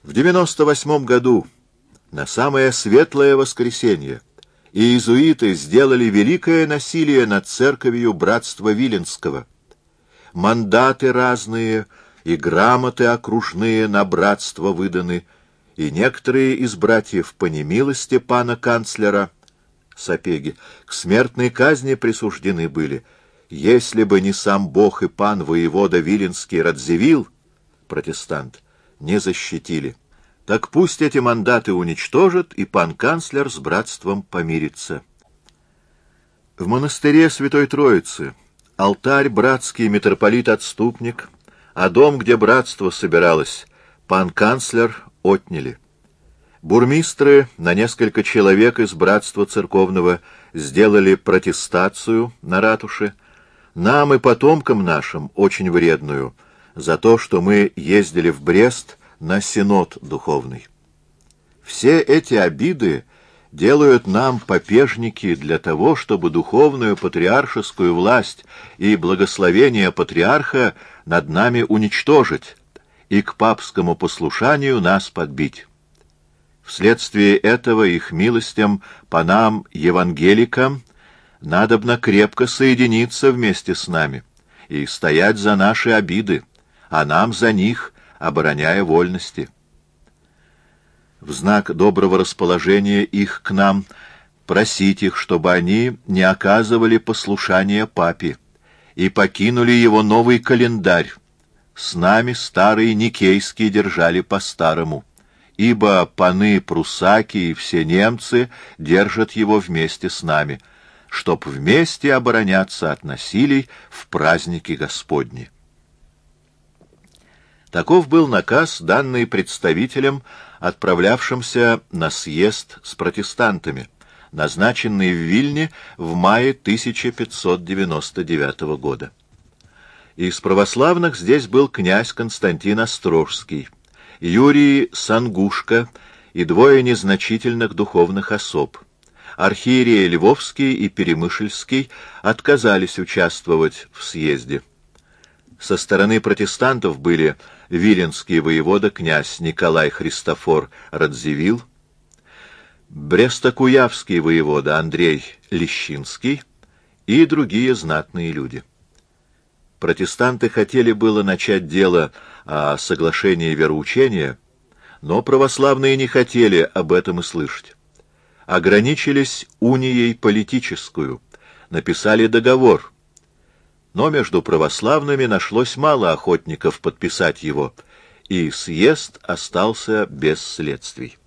В 98 году, на самое светлое воскресенье, иезуиты сделали великое насилие над церковью братства Виленского. Мандаты разные и грамоты окружные на братство выданы, и некоторые из братьев по немилости пана канцлера Сапеги к смертной казни присуждены были, если бы не сам Бог и пан воевода Виленский Радзивилл, протестант, не защитили. Так пусть эти мандаты уничтожат, и пан канцлер с братством помирится. В монастыре Святой Троицы алтарь братский митрополит-отступник, а дом, где братство собиралось, пан канцлер отняли. Бурмистры на несколько человек из братства церковного сделали протестацию на ратуше, нам и потомкам нашим очень вредную, за то, что мы ездили в Брест на синод духовный. Все эти обиды делают нам попежники для того, чтобы духовную патриаршескую власть и благословение патриарха над нами уничтожить и к папскому послушанию нас подбить. Вследствие этого их милостям панам евангеликам надобно крепко соединиться вместе с нами и стоять за наши обиды, а нам за них, обороняя вольности. В знак доброго расположения их к нам просить их, чтобы они не оказывали послушания папе и покинули его новый календарь. С нами старый Никейский держали по-старому, ибо паны прусаки и все немцы держат его вместе с нами, чтоб вместе обороняться от насилий в праздники Господни. Таков был наказ, данный представителям, отправлявшимся на съезд с протестантами, назначенный в Вильне в мае 1599 года. Из православных здесь был князь Константин Острожский, Юрий Сангушка и двое незначительных духовных особ. Архиереи Львовский и Перемышльский отказались участвовать в съезде. Со стороны протестантов были виленский воевода князь Николай Христофор Радзивилл, брестокуявский воевода Андрей Лещинский и другие знатные люди. Протестанты хотели было начать дело о соглашении вероучения, но православные не хотели об этом и слышать. Ограничились унией политическую, написали договор, но между православными нашлось мало охотников подписать его, и съезд остался без следствий.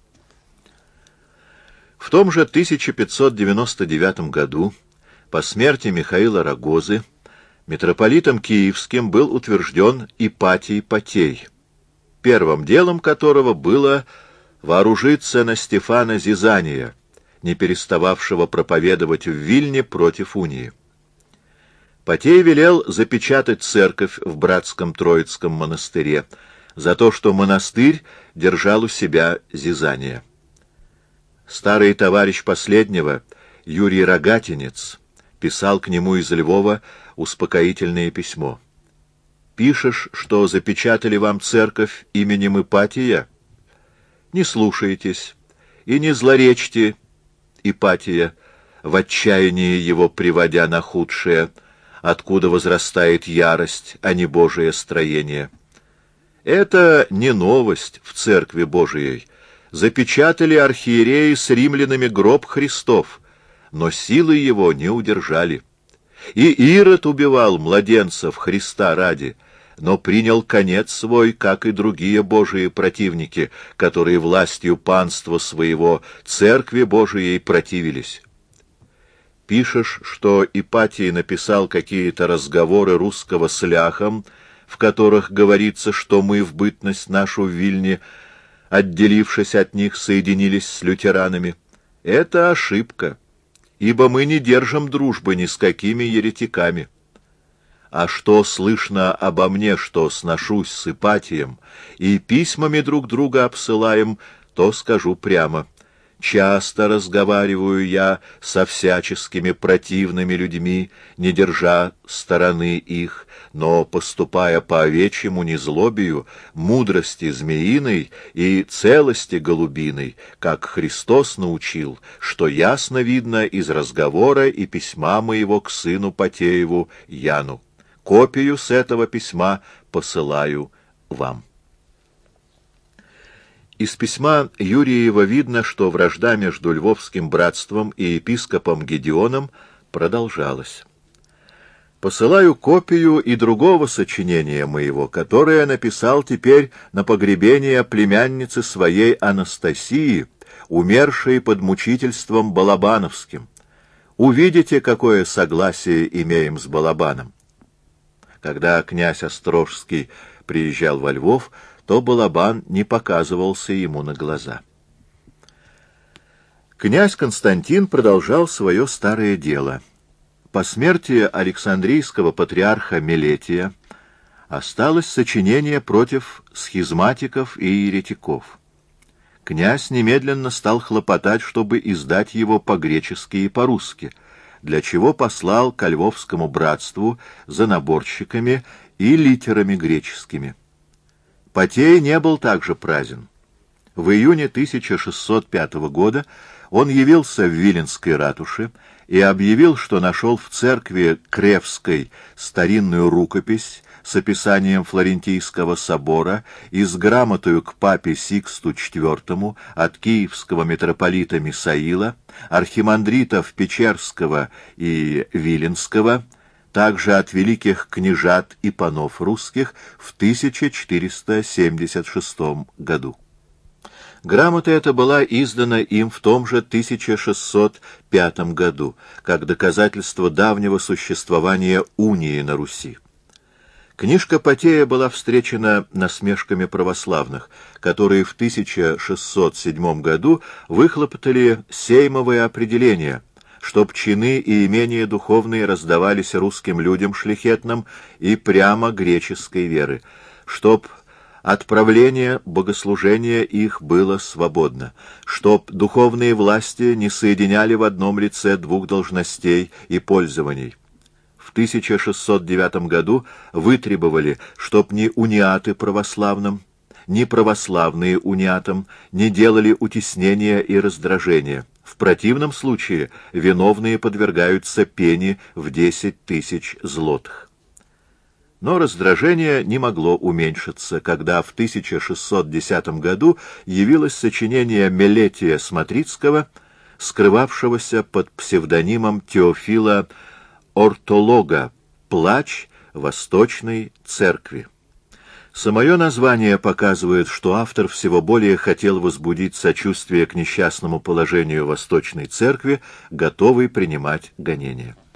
В том же 1599 году, по смерти Михаила Рогозы, митрополитом Киевским был утвержден Ипатий Потей, первым делом которого было вооружиться на Стефана Зизания, не перестававшего проповедовать в Вильне против унии. Потей велел запечатать церковь в братском Троицком монастыре за то, что монастырь держал у себя Зизания. Старый товарищ последнего, Юрий Рогатинец, писал к нему из Львова успокоительное письмо. «Пишешь, что запечатали вам церковь именем Ипатия? Не слушайтесь и не злоречьте Ипатия, в отчаянии его приводя на худшее, откуда возрастает ярость, а не Божие строение. Это не новость в Церкви Божией. Запечатали архиереи с римлянами гроб Христов, но силы его не удержали. И Ирод убивал младенцев Христа ради, но принял конец свой, как и другие Божии противники, которые властью панства своего Церкви Божией противились. Пишешь, что Ипатий написал какие-то разговоры русского с ляхом, в которых говорится, что мы в бытность нашу в Вильне, отделившись от них, соединились с лютеранами. Это ошибка, ибо мы не держим дружбы ни с какими еретиками. А что слышно обо мне, что сношусь с Ипатием и письмами друг друга обсылаем, то скажу прямо. Часто разговариваю я со всяческими противными людьми, не держа стороны их, но, поступая по овечьему незлобию, мудрости змеиной и целости голубиной, как Христос научил, что ясно видно из разговора и письма моего к сыну Потееву Яну. Копию с этого письма посылаю вам». Из письма Юрьева видно, что вражда между Львовским братством и епископом Гедеоном продолжалась. «Посылаю копию и другого сочинения моего, которое написал теперь на погребение племянницы своей Анастасии, умершей под мучительством Балабановским. Увидите, какое согласие имеем с Балабаном». Когда князь Острожский приезжал во Львов, то Балабан не показывался ему на глаза. Князь Константин продолжал свое старое дело. По смерти Александрийского патриарха Мелетия осталось сочинение против схизматиков и еретиков. Князь немедленно стал хлопотать, чтобы издать его по-гречески и по-русски, для чего послал ко Львовскому братству за наборщиками и литерами греческими. Потей не был также празден. В июне 1605 года он явился в Виленской ратуше и объявил, что нашел в церкви Кревской старинную рукопись с описанием Флорентийского собора и с грамотою к папе Сиксту IV от киевского митрополита Мисаила, архимандритов Печерского и Виленского, также от великих княжат и панов русских в 1476 году. Грамота эта была издана им в том же 1605 году, как доказательство давнего существования унии на Руси. Книжка Потея была встречена насмешками православных, которые в 1607 году выхлопотали сеймовое определение, чтоб чины и имения духовные раздавались русским людям шляхетным и прямо греческой веры, чтоб отправление богослужения их было свободно, чтоб духовные власти не соединяли в одном лице двух должностей и пользований. В 1609 году вытребовали, чтоб ни униаты православным, ни православные униатам не делали утеснения и раздражения. В противном случае виновные подвергаются пене в 10 000 злотых. Но раздражение не могло уменьшиться, когда в 1610 году явилось сочинение Мелетия Смотрицкого, скрывавшегося под псевдонимом Теофила Ортолога «Плач Восточной Церкви». Самое название показывает, что автор всего более хотел возбудить сочувствие к несчастному положению Восточной Церкви, готовый принимать гонения.